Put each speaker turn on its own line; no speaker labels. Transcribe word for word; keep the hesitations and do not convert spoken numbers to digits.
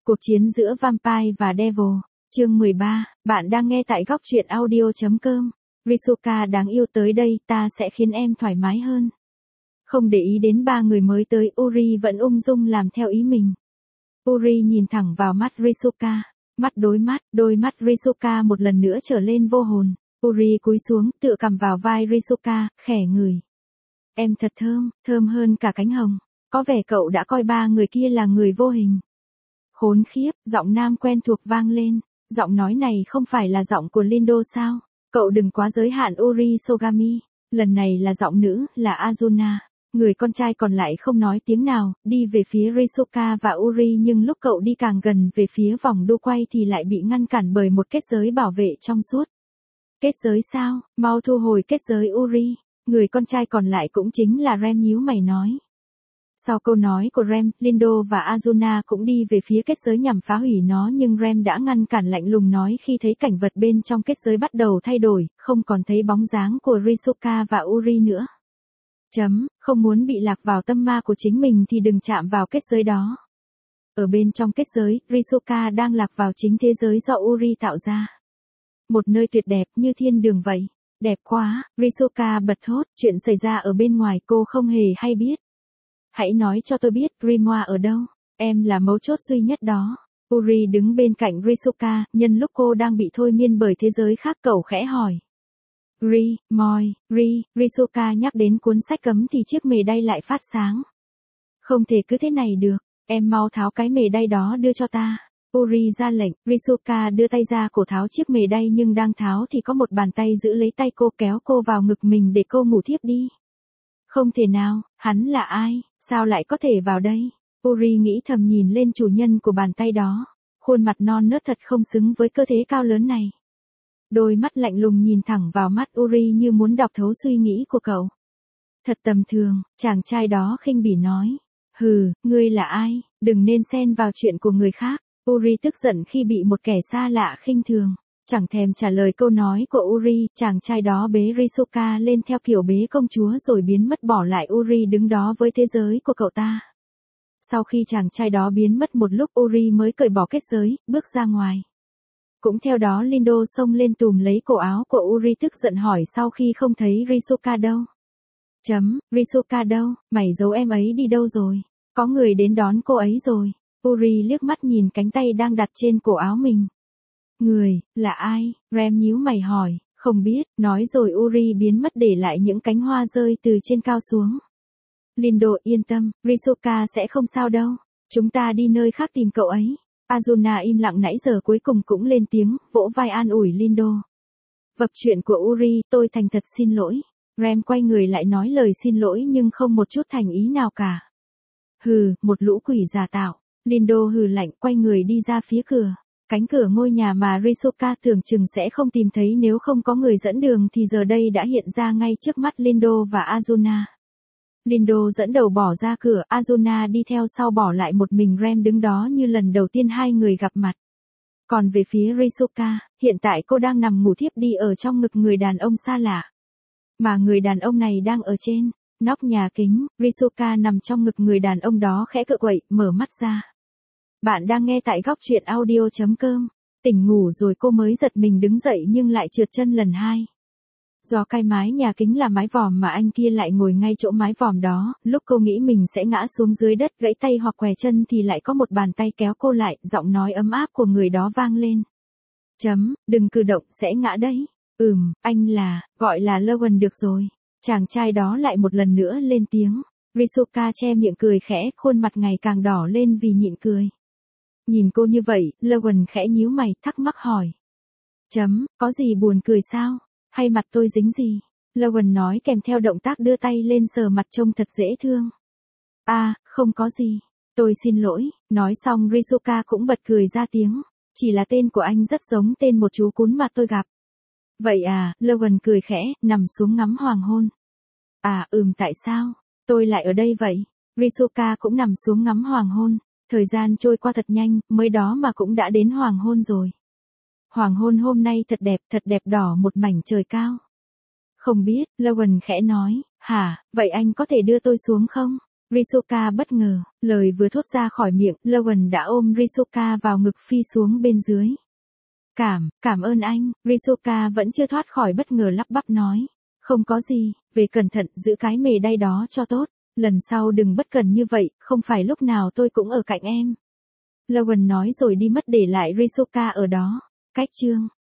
Cuộc chiến giữa Vampire và Devil, chương mười ba, bạn đang nghe tại góc truyện audio chấm com. Risuka đáng yêu tới đây, ta sẽ khiến em thoải mái hơn. Không để ý đến ba người mới tới, Uri vẫn ung dung làm theo ý mình. Uri nhìn thẳng vào mắt Risuka, mắt đối mắt, đôi mắt Risuka một lần nữa trở lên vô hồn. Uri cúi xuống, tựa cằm vào vai Risuka, khẽ ngửi. Em thật thơm, thơm hơn cả cánh hồng. Có vẻ cậu đã coi ba người kia là người vô hình. Khốn khiếp, giọng nam quen thuộc vang lên. Giọng nói này không phải là giọng của Lindo sao? Cậu đừng quá giới hạn Uri Sogami. Lần này là giọng nữ, là Azuna. Người con trai còn lại không nói tiếng nào, đi về phía Risuka và Uri, nhưng lúc cậu đi càng gần về phía vòng đu quay thì lại bị ngăn cản bởi một kết giới bảo vệ trong suốt. Kết giới sao? Mau thu hồi kết giới Uri. Người con trai còn lại cũng chính là Rem nhíu mày nói. Sau câu nói của Rem, Lindo và Azuna cũng đi về phía kết giới nhằm phá hủy nó, nhưng Rem đã ngăn cản, lạnh lùng nói khi thấy cảnh vật bên trong kết giới bắt đầu thay đổi, không còn thấy bóng dáng của Risuka và Uri nữa. Chấm, không muốn bị lạc vào tâm ma của chính mình thì đừng chạm vào kết giới đó. Ở bên trong kết giới, Risuka đang lạc vào chính thế giới do Uri tạo ra. Một nơi tuyệt đẹp như thiên đường vậy. Đẹp quá, Risuka bật thốt, chuyện xảy ra ở bên ngoài cô không hề hay biết. Hãy nói cho tôi biết Grimoire ở đâu, em là mấu chốt duy nhất đó. Uri đứng bên cạnh Risuka, nhân lúc cô đang bị thôi miên bởi thế giới khác, cậu khẽ hỏi. Ri, moi, Ri, Risuka nhắc đến cuốn sách cấm thì chiếc mề đay lại phát sáng. Không thể cứ thế này được, em mau tháo cái mề đay đó đưa cho ta. Uri ra lệnh, Risuka đưa tay ra cổ tháo chiếc mề đay, nhưng đang tháo thì có một bàn tay giữ lấy tay cô, kéo cô vào ngực mình để cô ngủ thiếp đi. Không thể nào, hắn là ai, sao lại có thể vào đây? Uri nghĩ thầm, nhìn lên chủ nhân của bàn tay đó. Khuôn mặt non nớt thật không xứng với cơ thế cao lớn này. Đôi mắt lạnh lùng nhìn thẳng vào mắt Uri như muốn đọc thấu suy nghĩ của cậu. Thật tầm thường, chàng trai đó khinh bỉ nói. Hừ, ngươi là ai, đừng nên xen vào chuyện của người khác. Uri tức giận khi bị một kẻ xa lạ khinh thường. Chẳng thèm trả lời câu nói của Uri, chàng trai đó bế Risuka lên theo kiểu bế công chúa rồi biến mất, bỏ lại Uri đứng đó với thế giới của cậu ta. Sau khi chàng trai đó biến mất một lúc, Uri mới cởi bỏ kết giới, bước ra ngoài. Cũng theo đó Lindo xông lên tùm lấy cổ áo của Uri, tức giận hỏi sau khi không thấy Risuka đâu. Chấm, Risuka đâu, mày giấu em ấy đi đâu rồi? Có người đến đón cô ấy rồi. Uri liếc mắt nhìn cánh tay đang đặt trên cổ áo mình. Người, là ai? Rem nhíu mày hỏi, không biết, nói rồi Uri biến mất để lại những cánh hoa rơi từ trên cao xuống. Lindo, yên tâm, Risuka sẽ không sao đâu. Chúng ta đi nơi khác tìm cậu ấy. Azuna im lặng nãy giờ cuối cùng cũng lên tiếng, vỗ vai an ủi Lindo. Vập chuyện của Uri, tôi thành thật xin lỗi. Rem quay người lại nói lời xin lỗi nhưng không một chút thành ý nào cả. Hừ, một lũ quỷ giả tạo. Lindo hừ lạnh, quay người đi ra phía cửa. Cánh cửa ngôi nhà mà Risuka tưởng chừng sẽ không tìm thấy nếu không có người dẫn đường thì giờ đây đã hiện ra ngay trước mắt Lindo và Azuna. Lindo dẫn đầu bỏ ra cửa, Azuna đi theo sau, bỏ lại một mình Rem đứng đó như lần đầu tiên hai người gặp mặt. Còn về phía Risuka, hiện tại cô đang nằm ngủ thiếp đi ở trong ngực người đàn ông xa lạ. Mà người đàn ông này đang ở trên nóc nhà kính. Risuka nằm trong ngực người đàn ông đó, khẽ cựa quậy, mở mắt ra. Bạn đang nghe tại góc truyện audio chấm com. Tỉnh ngủ rồi cô mới giật mình đứng dậy nhưng lại trượt chân lần hai. Do cái mái nhà kính là mái vòm mà anh kia lại ngồi ngay chỗ mái vòm đó, lúc cô nghĩ mình sẽ ngã xuống dưới đất, gãy tay hoặc què chân thì lại có một bàn tay kéo cô lại, giọng nói ấm áp của người đó vang lên. Chấm, đừng cử động, sẽ ngã đấy. Ừm, anh là, gọi là Logan được rồi. Chàng trai đó lại một lần nữa lên tiếng. Risuka che miệng cười khẽ, khuôn mặt ngày càng đỏ lên vì nhịn cười. Nhìn cô như vậy, Logan khẽ nhíu mày, thắc mắc hỏi. Chấm, có gì buồn cười sao? Hay mặt tôi dính gì? Logan nói kèm theo động tác đưa tay lên sờ mặt trông thật dễ thương. À, không có gì. Tôi xin lỗi. Nói xong Risuka cũng bật cười ra tiếng. Chỉ là tên của anh rất giống tên một chú cún mà tôi gặp. Vậy à, Logan cười khẽ, nằm xuống ngắm hoàng hôn. À, ừm, tại sao? Tôi lại ở đây vậy? Risuka cũng nằm xuống ngắm hoàng hôn. Thời gian trôi qua thật nhanh, mới đó mà cũng đã đến hoàng hôn rồi. Hoàng hôn hôm nay thật đẹp, thật đẹp, đỏ một mảnh trời cao. Không biết, Logan khẽ nói, hả, vậy anh có thể đưa tôi xuống không? Risuka bất ngờ, lời vừa thốt ra khỏi miệng, Logan đã ôm Risuka vào ngực phi xuống bên dưới. Cảm, cảm ơn anh, Risuka vẫn chưa thoát khỏi bất ngờ lắp bắp nói. Không có gì, về cẩn thận, giữ cái mề đay đó cho tốt. Lần sau đừng bất cần như vậy, không phải lúc nào tôi cũng ở cạnh em. Logan nói rồi đi mất để lại Risuka ở đó. Cách chương